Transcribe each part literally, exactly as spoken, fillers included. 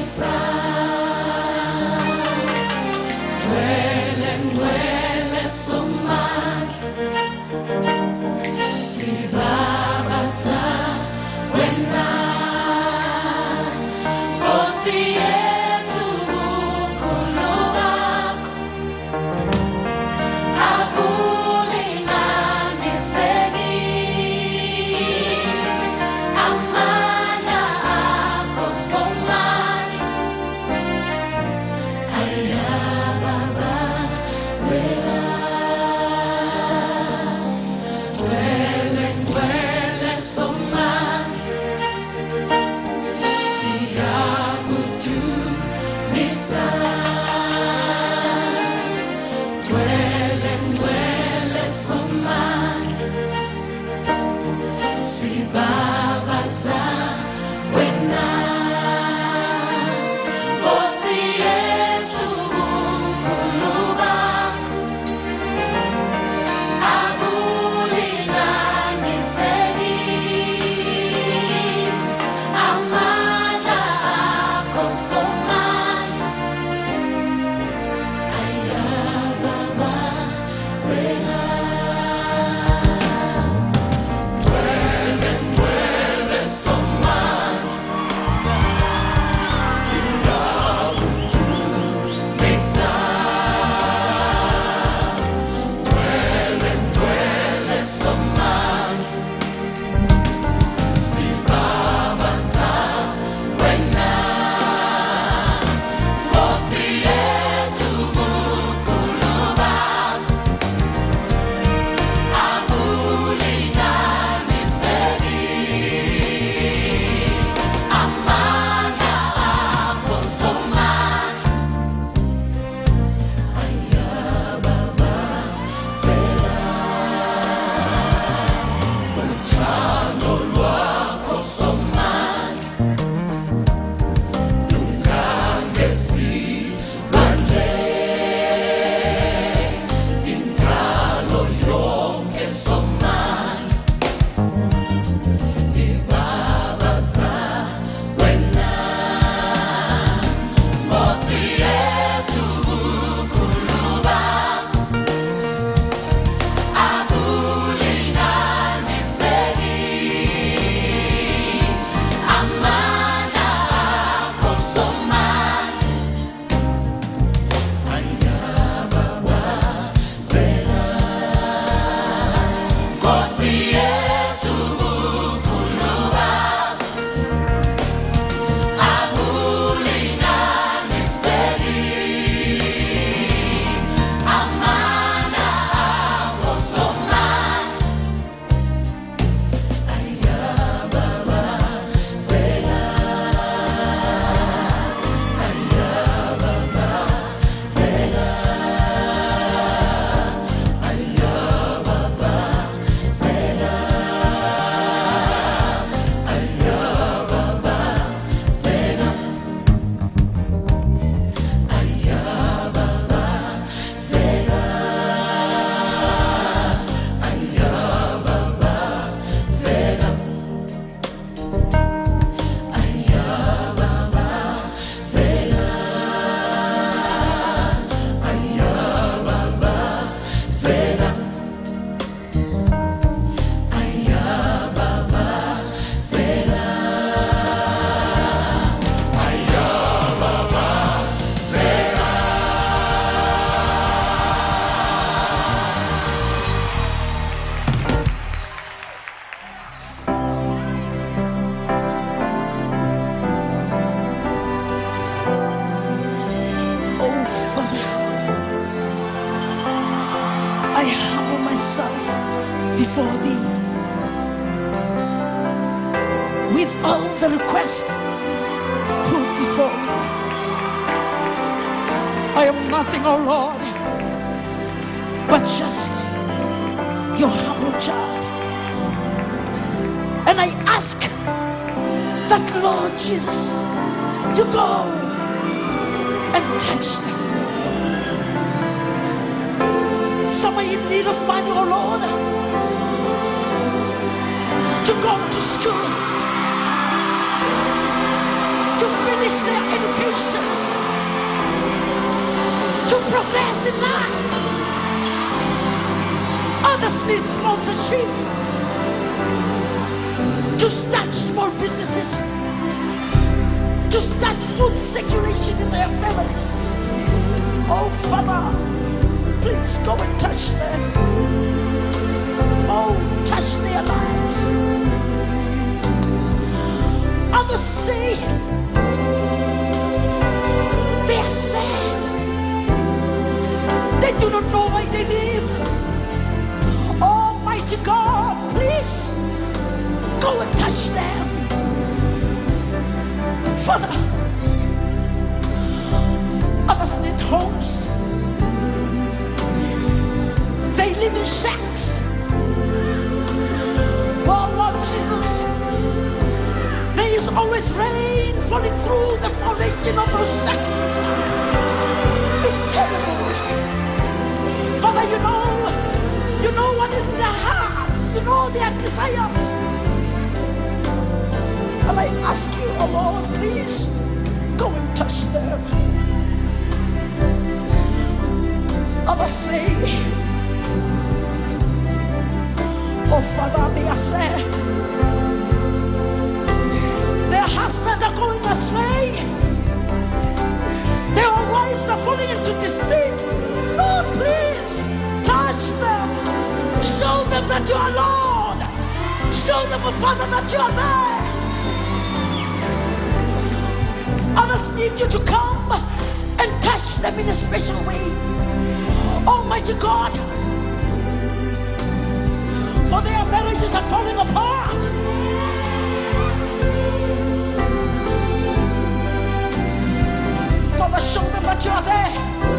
before thee with all the requests put before me. I am nothing, oh Lord, but just your humble child. And I ask that, Lord Jesus, you go and touch them. Some are in need of money, oh Lord, to go to school, to to finish their education, to progress in life. Others need sponsorships to start small businesses, to start food circulation in their families. Oh, Father, please go and touch them. Oh, touch their lives. Others say they are sad. They do not know why they live. Almighty God, please go and touch them. Father, others need homes. They live in shacks. Oh Lord Jesus, there is always rain falling through the foundation of those shacks. It's terrible. Father, you know, you know what is in their hearts. You know their desires. And I ask you, oh Lord, please go and touch them. Others say, oh Father, they are sad. Their husbands are going astray. Their wives are falling into deceit. Lord, please touch them. Show them that you are Lord. Show them, oh Father, that you are there. Others need you to come and touch them in a special way. Almighty God, for their marriages are falling apart. Father, show them that you are there.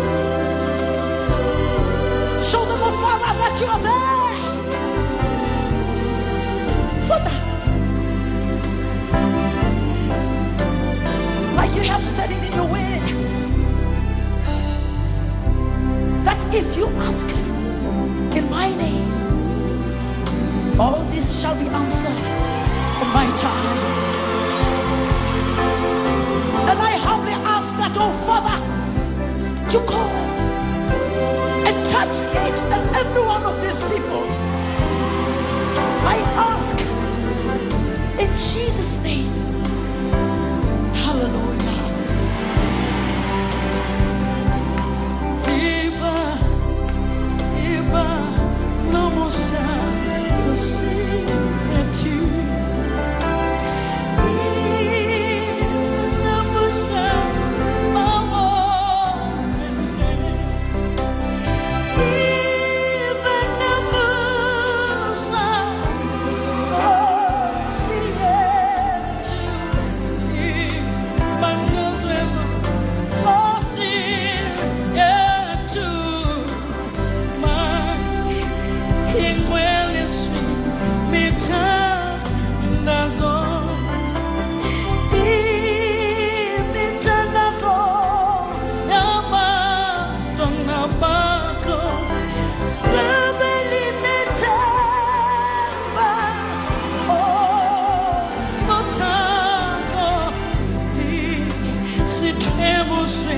Show them, oh Father, that you are there. Father, like you have said it in your word, that if you ask in my name, all this shall be answered in my time. And I humbly ask that, oh Father, you go and touch each and every one of these people. I ask in Jesus' name. Hallelujah. Iba, Iba, no more sound will sing at you. No more sound, oh, even no more sound, oh, see it. Oh, see it too. My King will sweet me time does all. Me time does all. Yama don't nabako. Babeli me tamba. Oh, no tango. Si tremo se.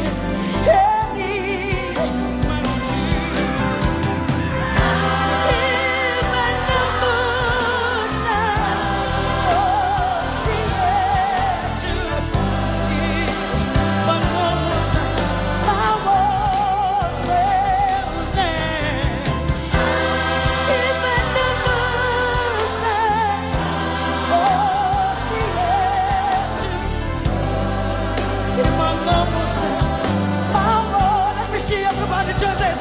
Let me see everybody do this.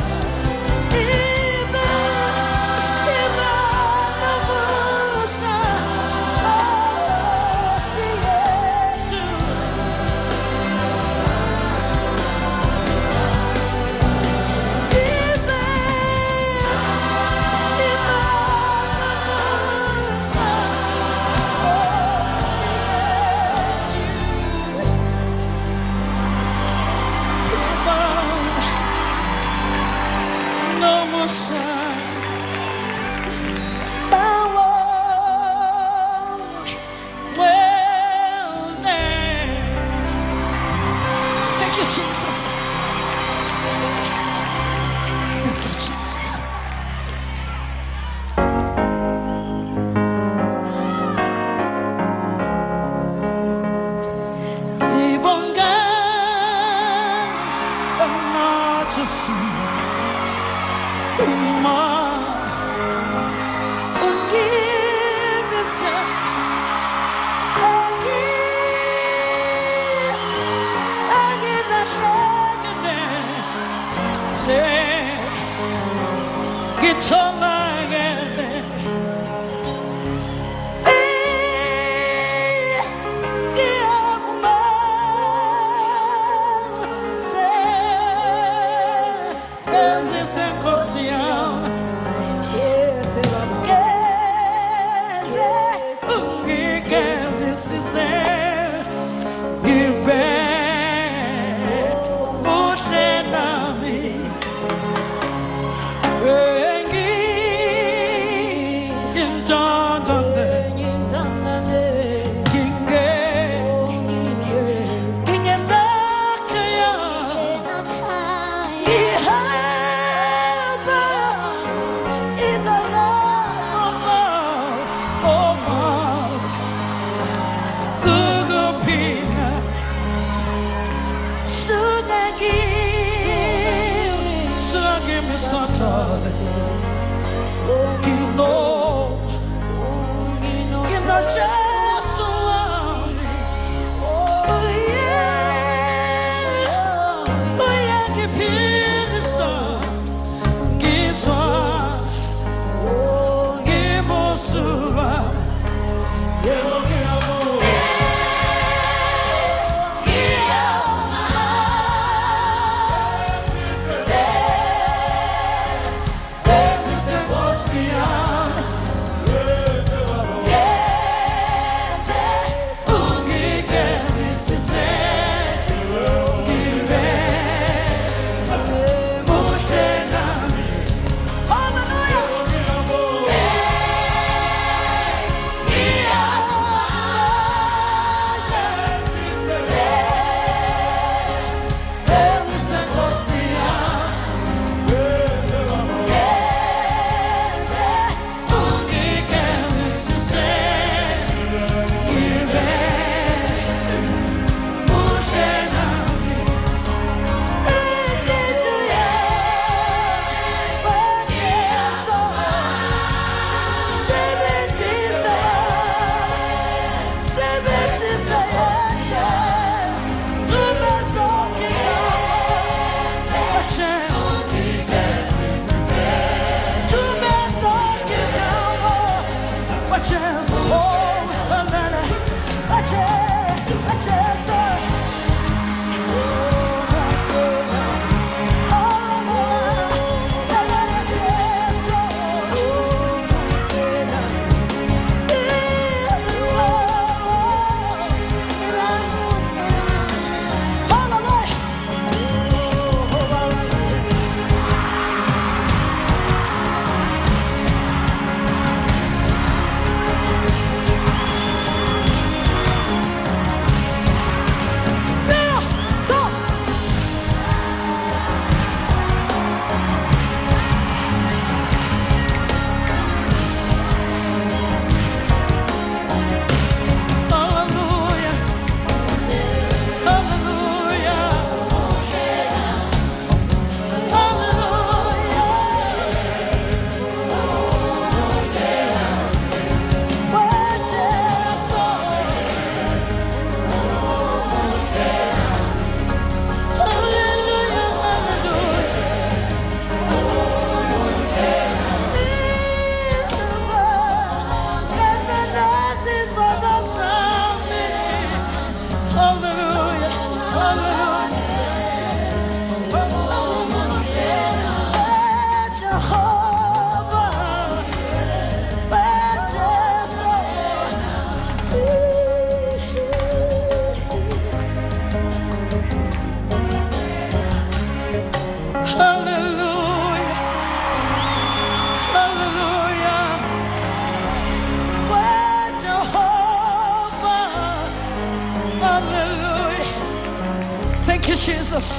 Jesus.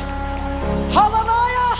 Hallelujah.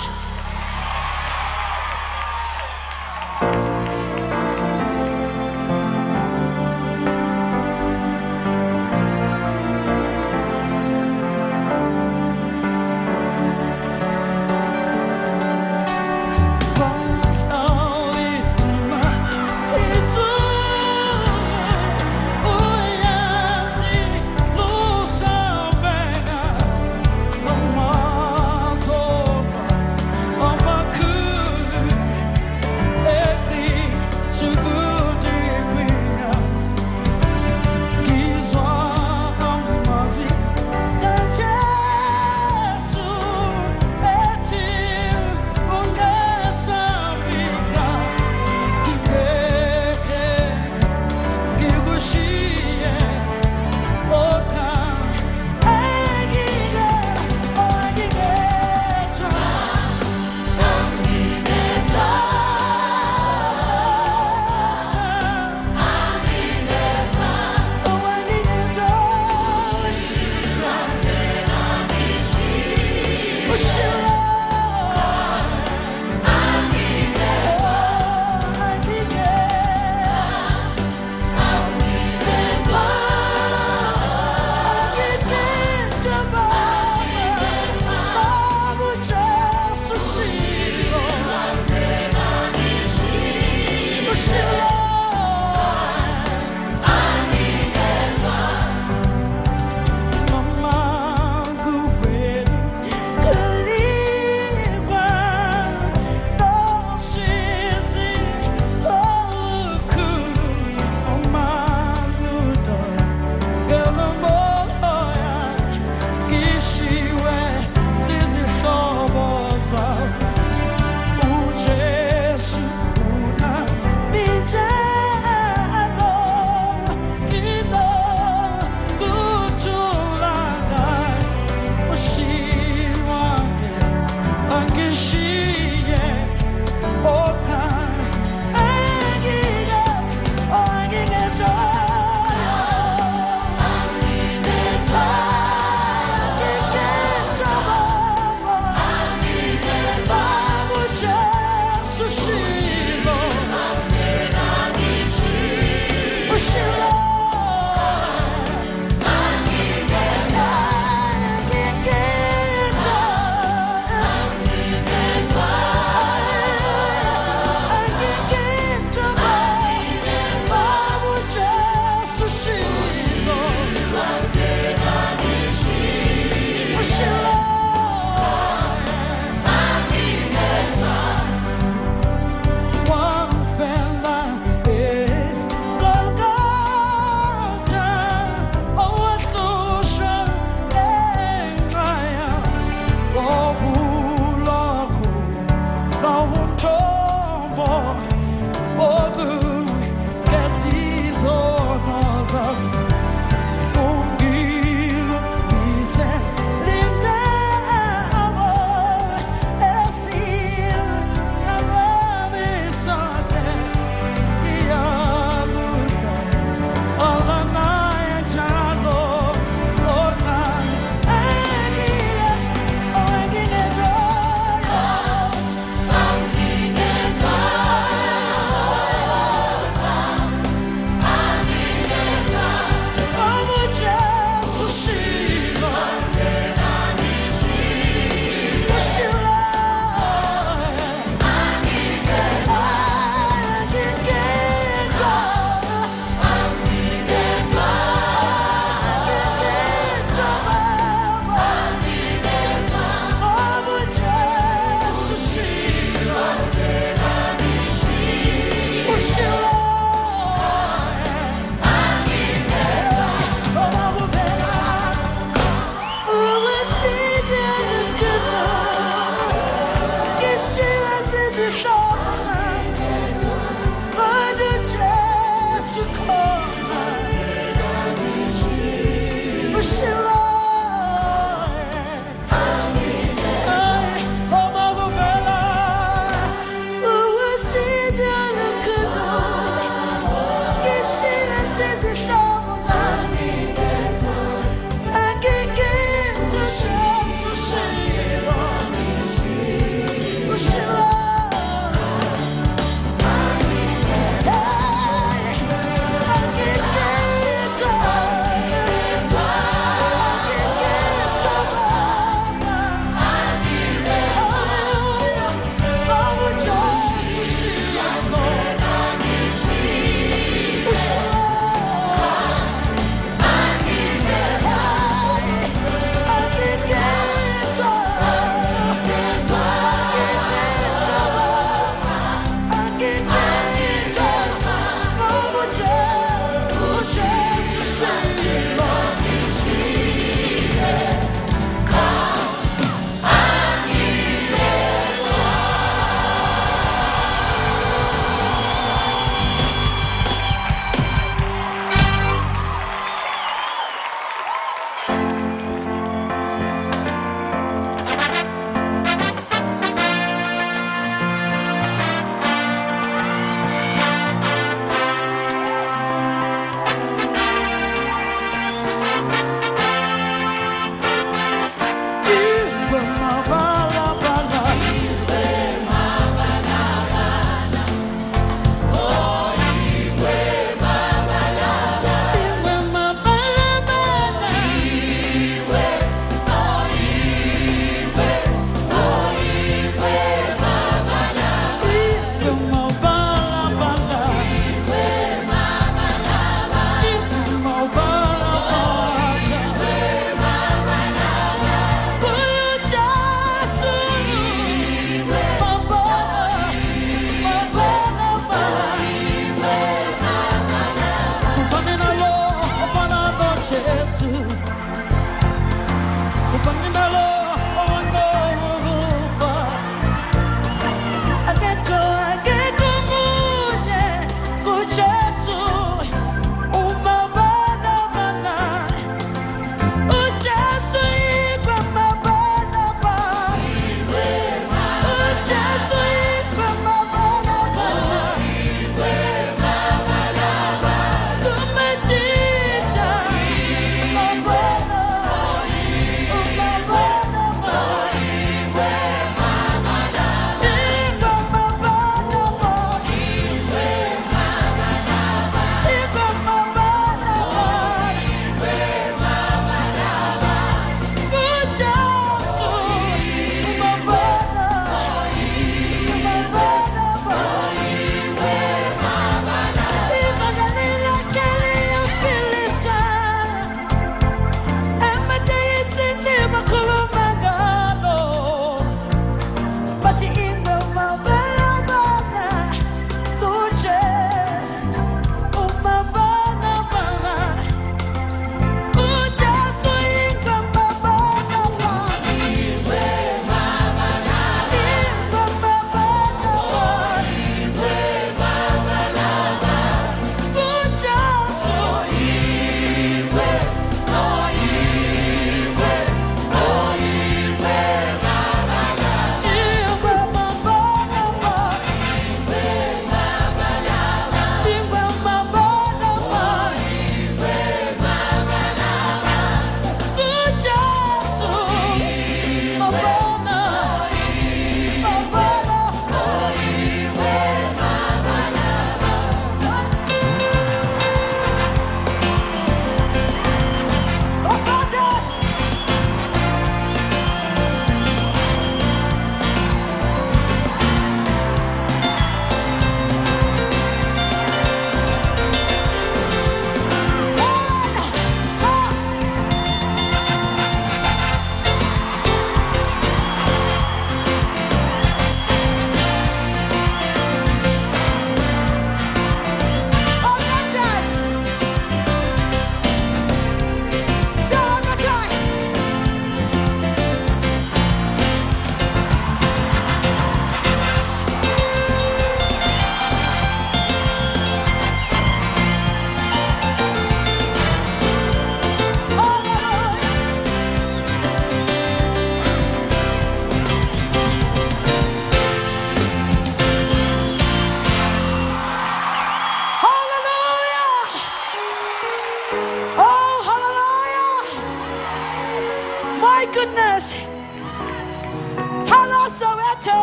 My goodness. Hello, Soweto.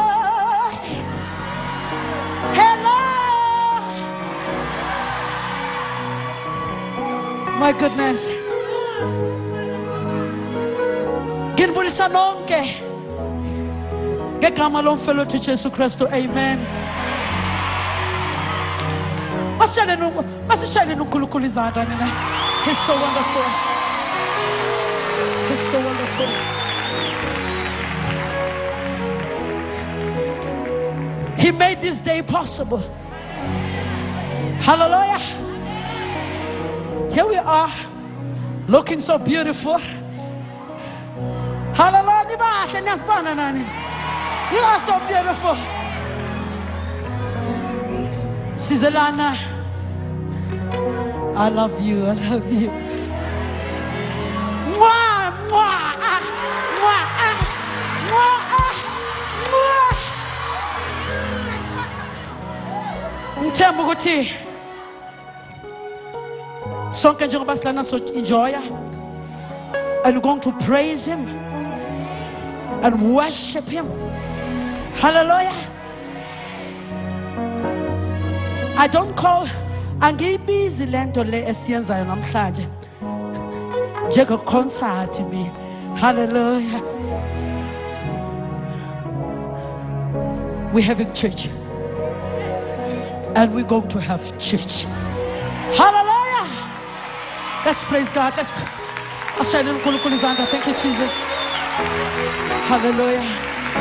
Hello. My goodness. Ginbulisa nonke. Ngegama lomfelo to Jesu Kristu. Amen. Masishayele uNkulunkulu izandla nina. He's so wonderful. He's so wonderful. He made this day possible. Hallelujah. Here we are, looking so beautiful. Hallelujah. You are so beautiful. Sizelana, I love you. I love you. Mwah, mwah, ah, mwah, ah, mwah, ah, mwah. Ngithemba ukuthi sonke njengoba silana so enjoy, and we're going to praise him and worship him. Hallelujah. I don't call angibizi lento le esiyenzayo namhlanje njenge concert me. Hallelujah. We're having church, and we're going to have church. Hallelujah. Let's praise God. Let's thank you, Jesus. Hallelujah.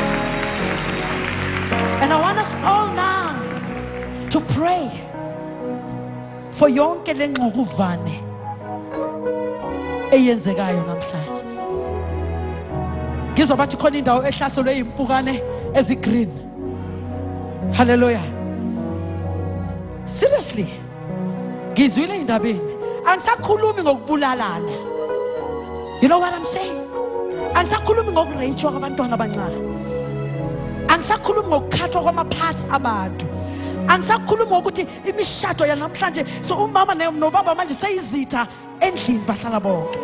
And I want us all now to pray for yonke le ngqukuvane eyenzekayo namhlanje. Ngizwa bathi khona indawo ehlaselwe impukane ezigreen. Hallelujah. Seriously, ngizwile indabeni. Angisakhulumi ngokubulalana. You know what I'm saying? Angisakhulumi ngokureyitshwa kwabantwana abancane. Angisakhulumi ngokukhathwa kwama-parts abantu. Angisakhulumi ngokuthi imishado yanamhlanje so umama nobaba manje seyizitha endlini bahlala bonke.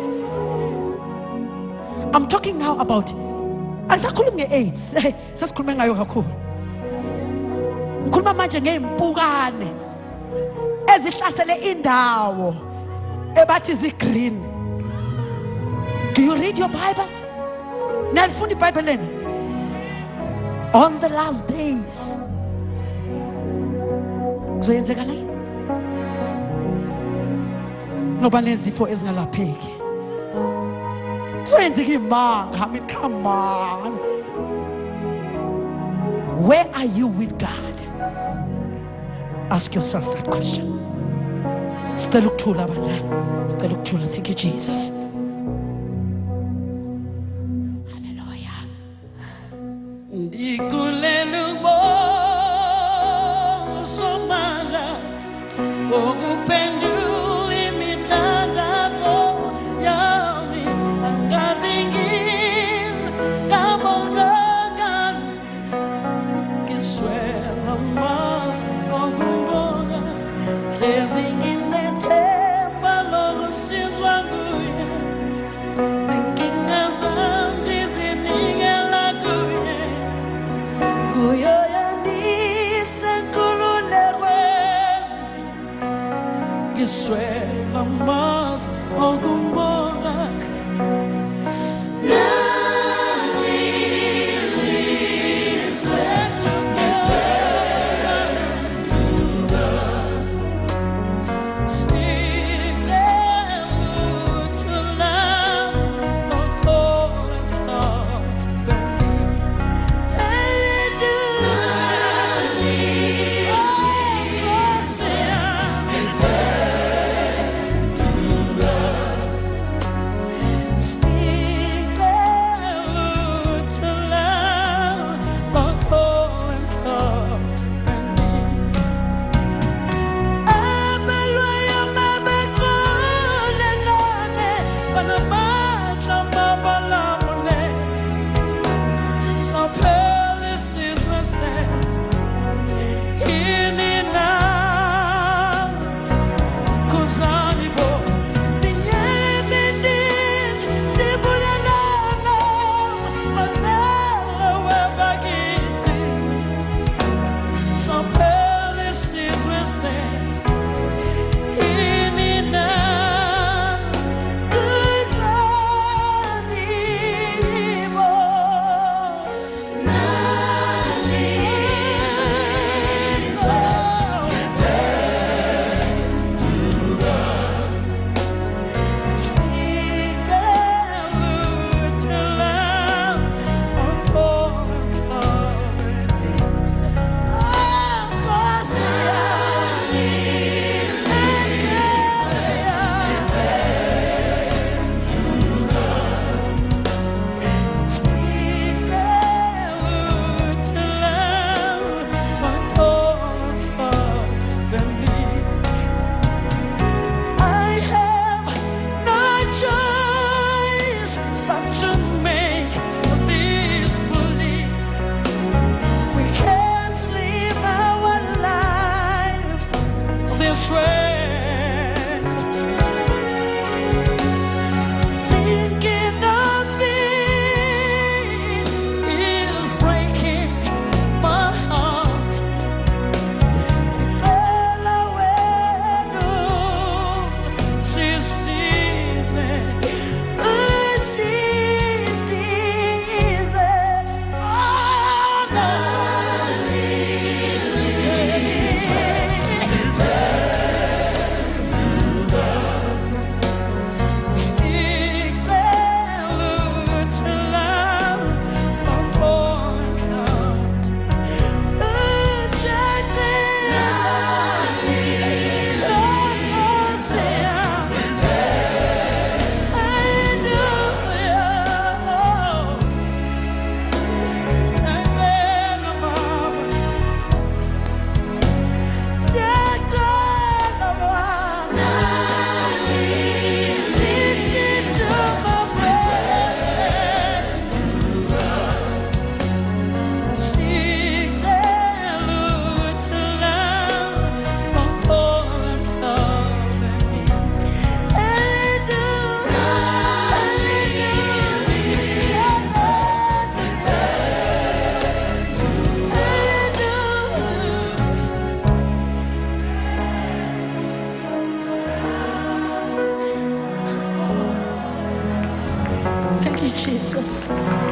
I'm talking now about angisakhulumi nge-AIDS. Sesikhulume ngayo kakhulu. Ngikhuluma manje ngeimpukane ezihlasele indawo ebathi zi-green. Do you read your Bible? Nalifunda iBhayibheli lena? On the last days kuzoyenzeka le noba nezifo ezingalapheki. Kuzoyenzeka imanga. I mean, come on. Where are you with God? Ask yourself that question. Sicela ukuthula bandla. Sicela ukuthula. Thank you, Jesus. Hallelujah. Ndikulelu somala okuphendula imithandazo yami angazingile kamongana ngiswela mas okubona hlezi nginethemba lokusizwa nguye you, Jesus.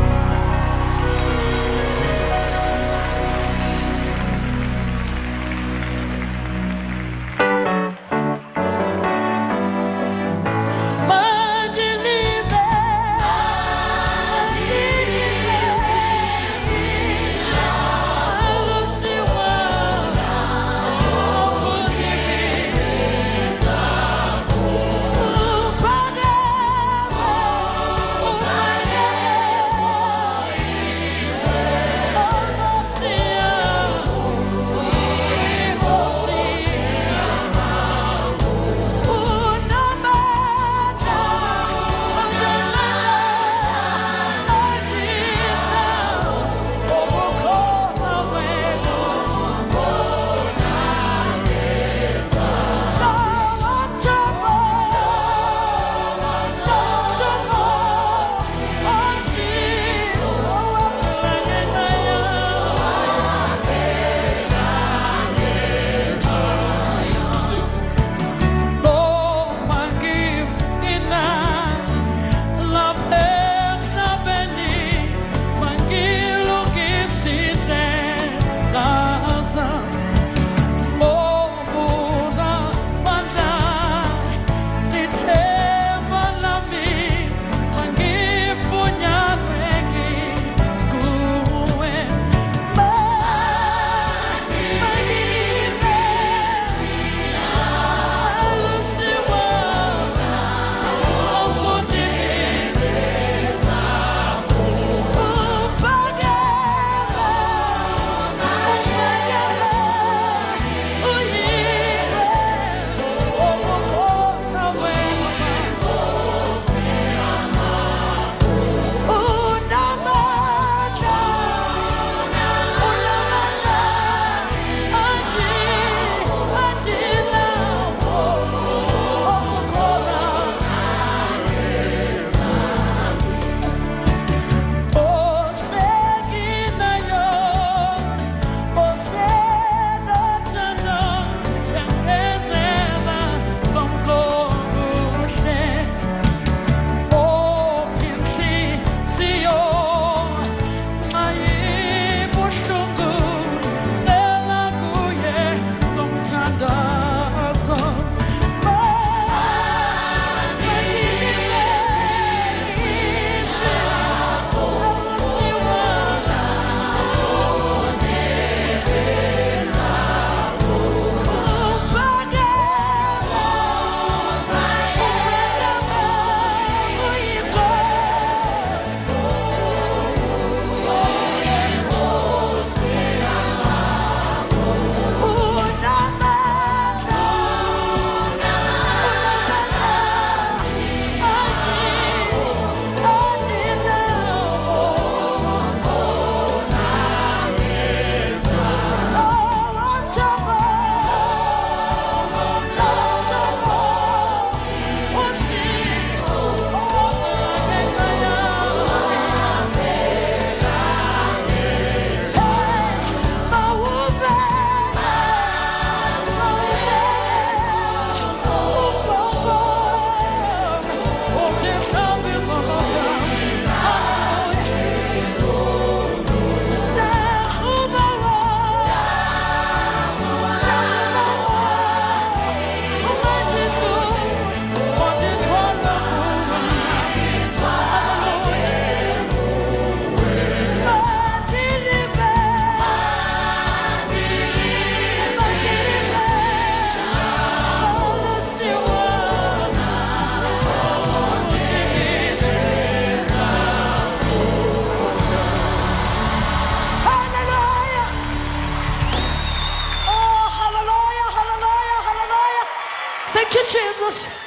Jesus.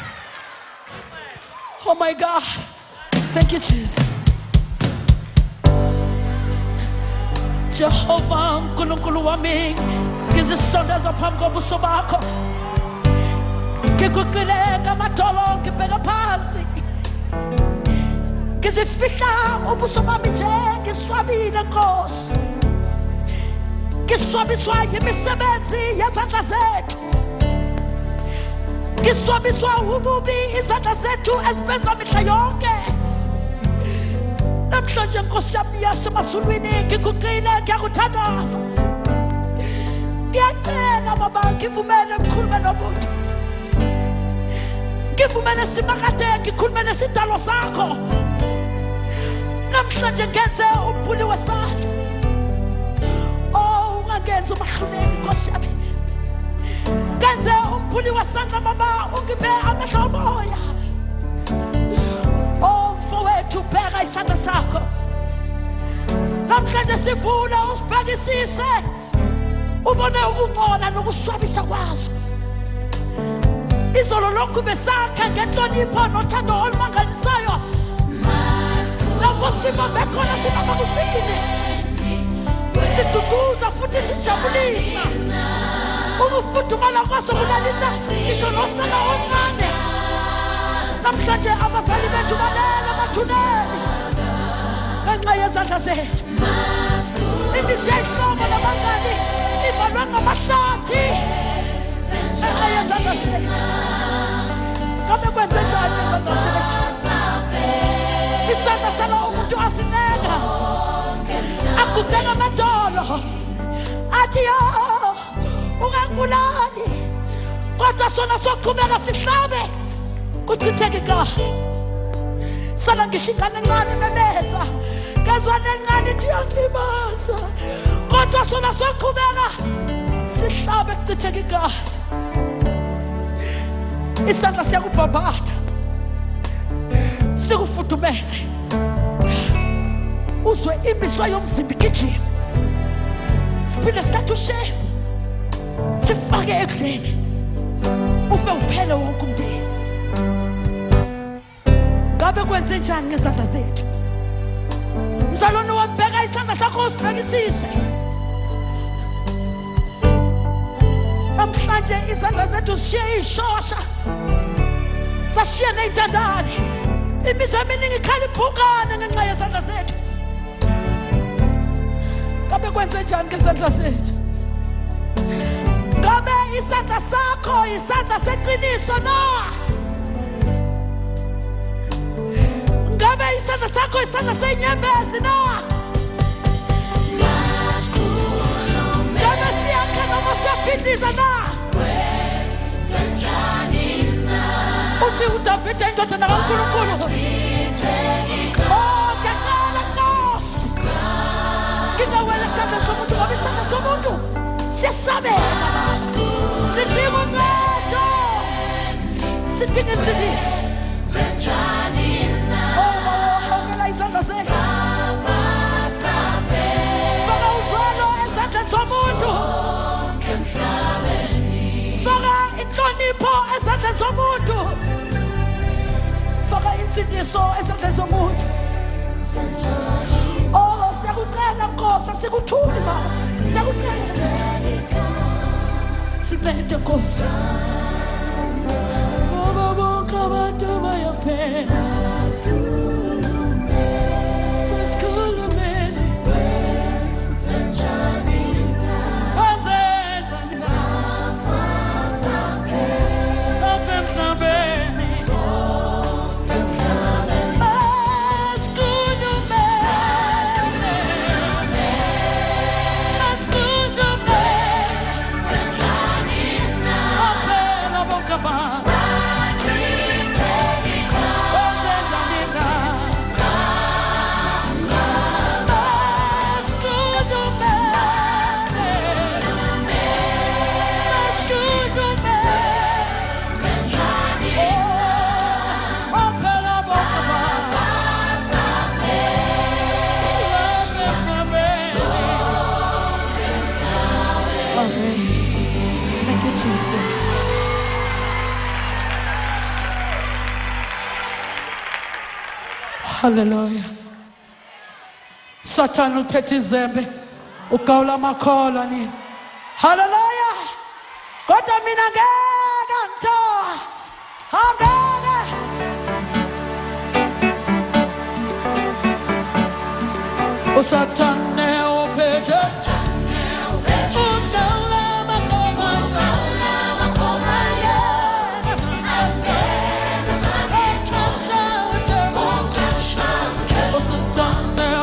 Oh my God. Thank you, Jesus. Jehovah, nkulunkulu wami, ngizisondeza phambi kobuso bakho. Ngikukhuleka amadolo ngibheka phansi. Ngizifihla ubuso bami nje ngiswabile Nkosi. Ngiswabiswa yimisebenzi yezandla zethu. Ngiswabiswa ububi izandla zethu ezibenza mihla yonke. namhlanje Nkosi yami yasemazulwini ngikuqile ngiyakuthandaza ngiyacela baba ngivumele ukukhuluma nomuntu ngivumele simakade ngikhulume nesidalo sakho namhlanje ngenze umpuli wesandla oh ungangenza umahluleli Nkosi yami ngenze umpuli wesandla baba ungibe amehlo omoya oh mfowethu bheka isandla sakho namhlanje sivula usibhekisise ubone ukungcola nokuswabisa kwazo izolo lokhu besakha ngenhlonipho nothando olumangalisayo lapho sibambe khona sibamba kuqine siduduza futhi sijabulisa ukufudumala kwaso kulalisa ngisho nosana omncane namhlanje abazali bethu balele emathuneni ngenxa yezandla zethu imizi yehlobo labangani ivalwe ngamahlathi ngenxa yezandla zethu kabe kwenze njani ngezandla zethu isandla salo umuntu asineka akudanga amadolo athi yo ungangibulali kodwa sona soqhubeka sihlabe kuchitheke igazi sala ngishingane encane memeza ngezwane encane ithi uyangilimaza kodwa sona soqhubeka sihlabe kuchitheke igazi isandla siyakubhabhatha sikufudumeze uzwe imiswa yomzimba igijima siphinde sithathe ushefu sifake ekudleni ufe uphele wonke umndeni ngabe kwenze njani ngezandla zethu mzalwane wambheka isandla sakho usibhekisise namhlanje izandla zethu zishiye ishosha zashiya ney'ntandane imizi eminingi ikhala iphukane ngenxa yezandla zethu ngabe kwenze njani ngezandla zethu ngabe isandla sakho isandla seqiniso na ngabe isandla sakho isandla senyembezi na ngabe siyakha noma siyaphindiza na uthi uDavide indodana kaNkulunkulu oh ngiyaqala Nkosi ngingawela isandla somuntu ngoba isandla somuntu siyasabela sidinga uncedo sidinga insindiso oh ongela izandla zethu faka uzwelo ezandleni zomuntu faka inhlonipho ezandleni zomuntu faka insindiso ezandleni zomuntu oh siyakucela Nkosi sikuthuli baba siyakucela sibende Nkosi baba bonke abantu bayaphela basikhulumeni Hallelujah. Satan uphethe izembe ugawula amakhola nini. Hallelujah. Kodwa mina ngeke ngithola. Hambele. Usatan uphethe Satan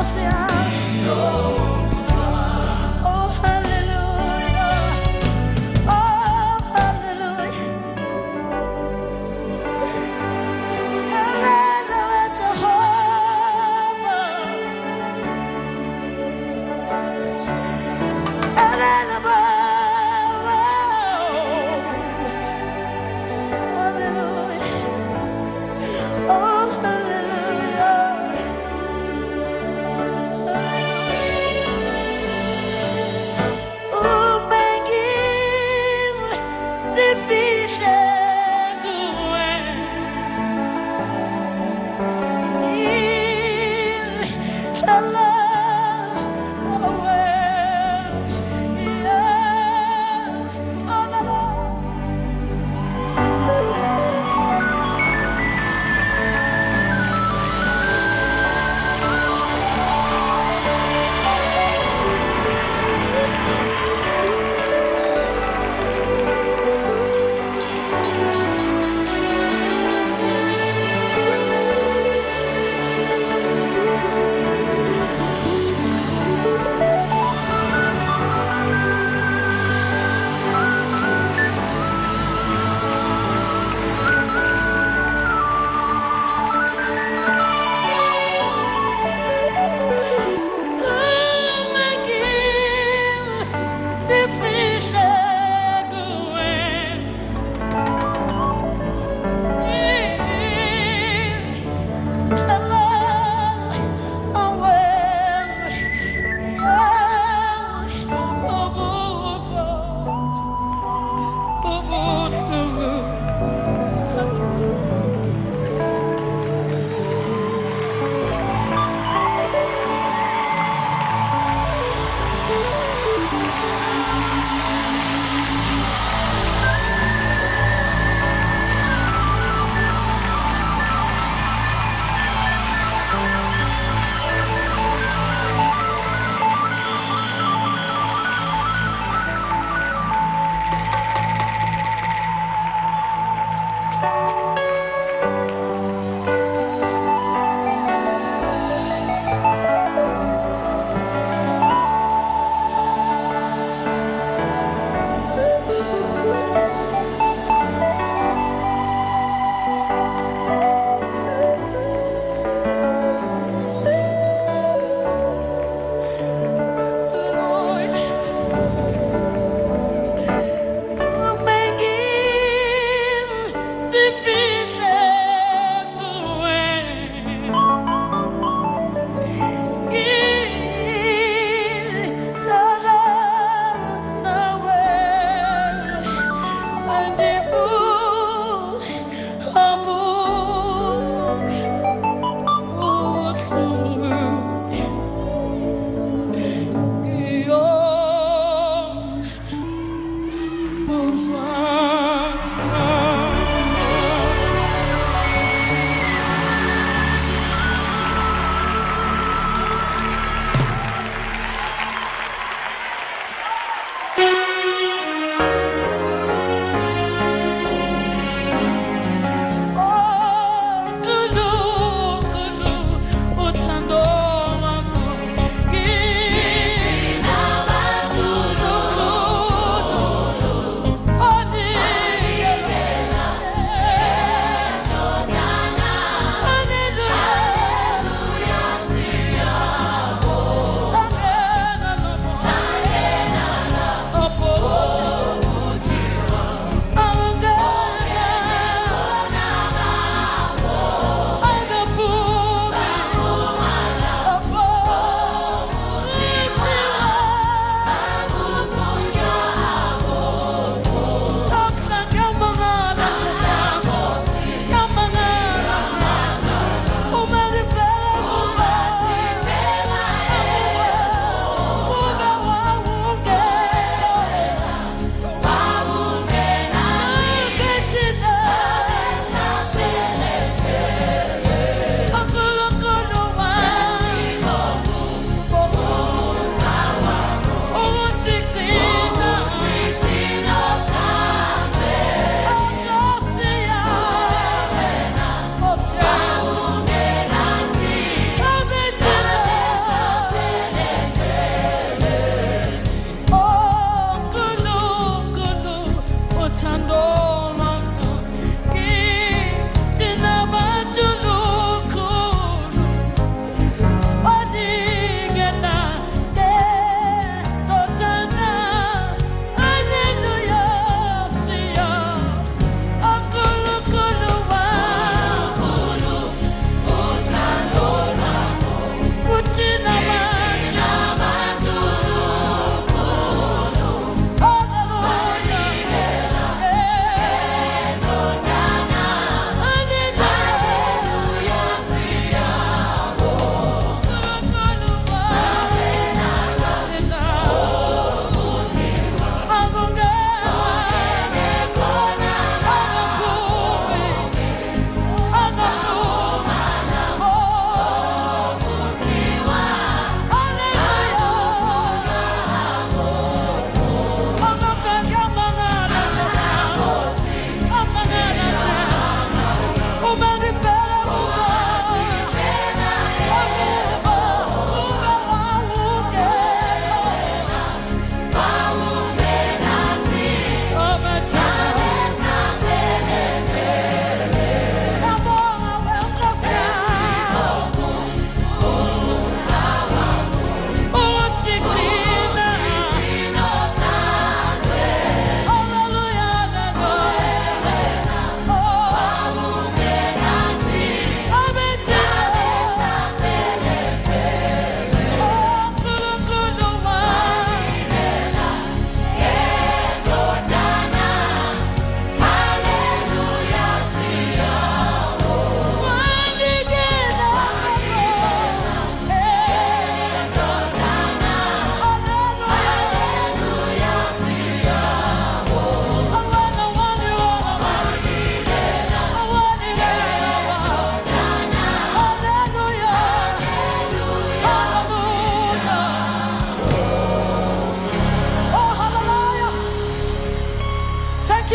Yeah.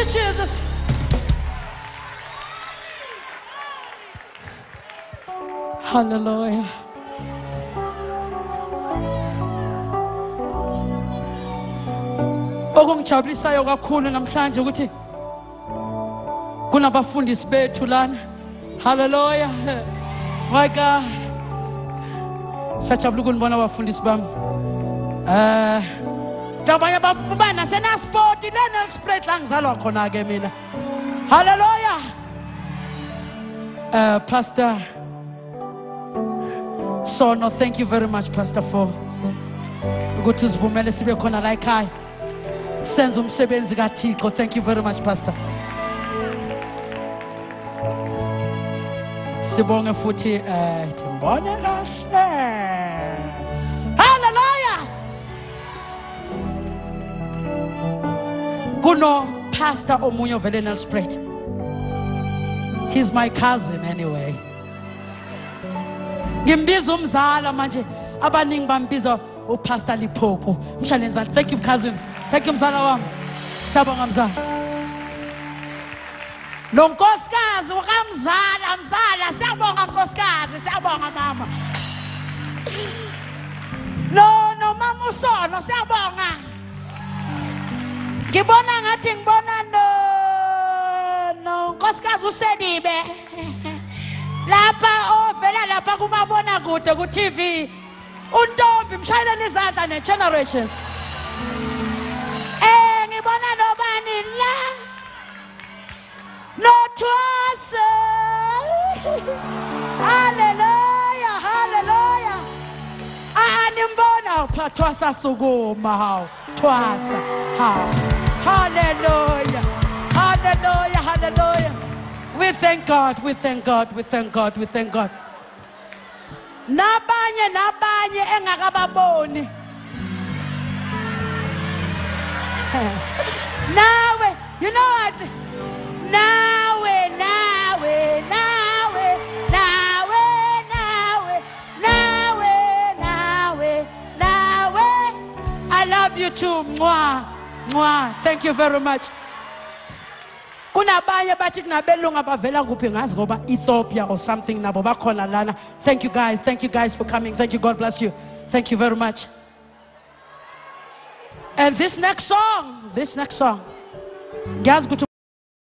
you, Jesus. Hallelujah. Okungijabulisayo kakhulu namhlanje ukuthi kunabafundisi bethu lana. Hallelujah. My God. Sajabula ukunibona abafundisi bami. Eh Dabaya bafumana sena sport Lionel Spread la ngizalwa khona ke mina. Hallelujah. Uh, Pastor Sono, thank you very much, Pastor, for ukuthi usivumele sibe khona la ekhaya. Senza umsebenzi kaThixo. Thank you very much, Pastor. Sibonge futhi eh timbone kahle. Hallelujah. Kuno Pastor omunye ovele Nelspruit. He's my cousin anyway. Ngimbiza umzala manje abaningi bambiza uPastor Liphoko. Mshalenzani. Thank you, cousin. Thank you, mzala wami. Siyabonga mzala. Lo nkosikazi ukamzala mzala, siyabonga nkosikazi, siyabonga mama. No no mama uSono, siyabonga. Ngibona ngathi ngibona no no nkosikazi uSedibe. Lapha ovela lapha kumabona kude ku T V. Untombi mshayeleni izandla ne Generations. Eh ngibona nobani la. No trust. Hallelujah, hallelujah. Animbona uphathwasa sukuma hawo. Twasa. Hawo. Hallelujah. Hallelujah, hallelujah. We thank God, we thank God, we thank God, we thank God. Nabanye nabanye engakababoni. Nawe, you know what? Nawe, nawe, nawe, nawe, nawe, nawe, nawe, nawe. I love you too. Mwah, mwah. Thank you very much. Kunabanye bathi kunabelunga bavela kuphi ngazi ngoba Ethiopia or something nabo bakhona lana. Thank you guys. Thank you guys for coming. Thank you. God bless you. Thank you very much. And this next song, this next song. Guys, go to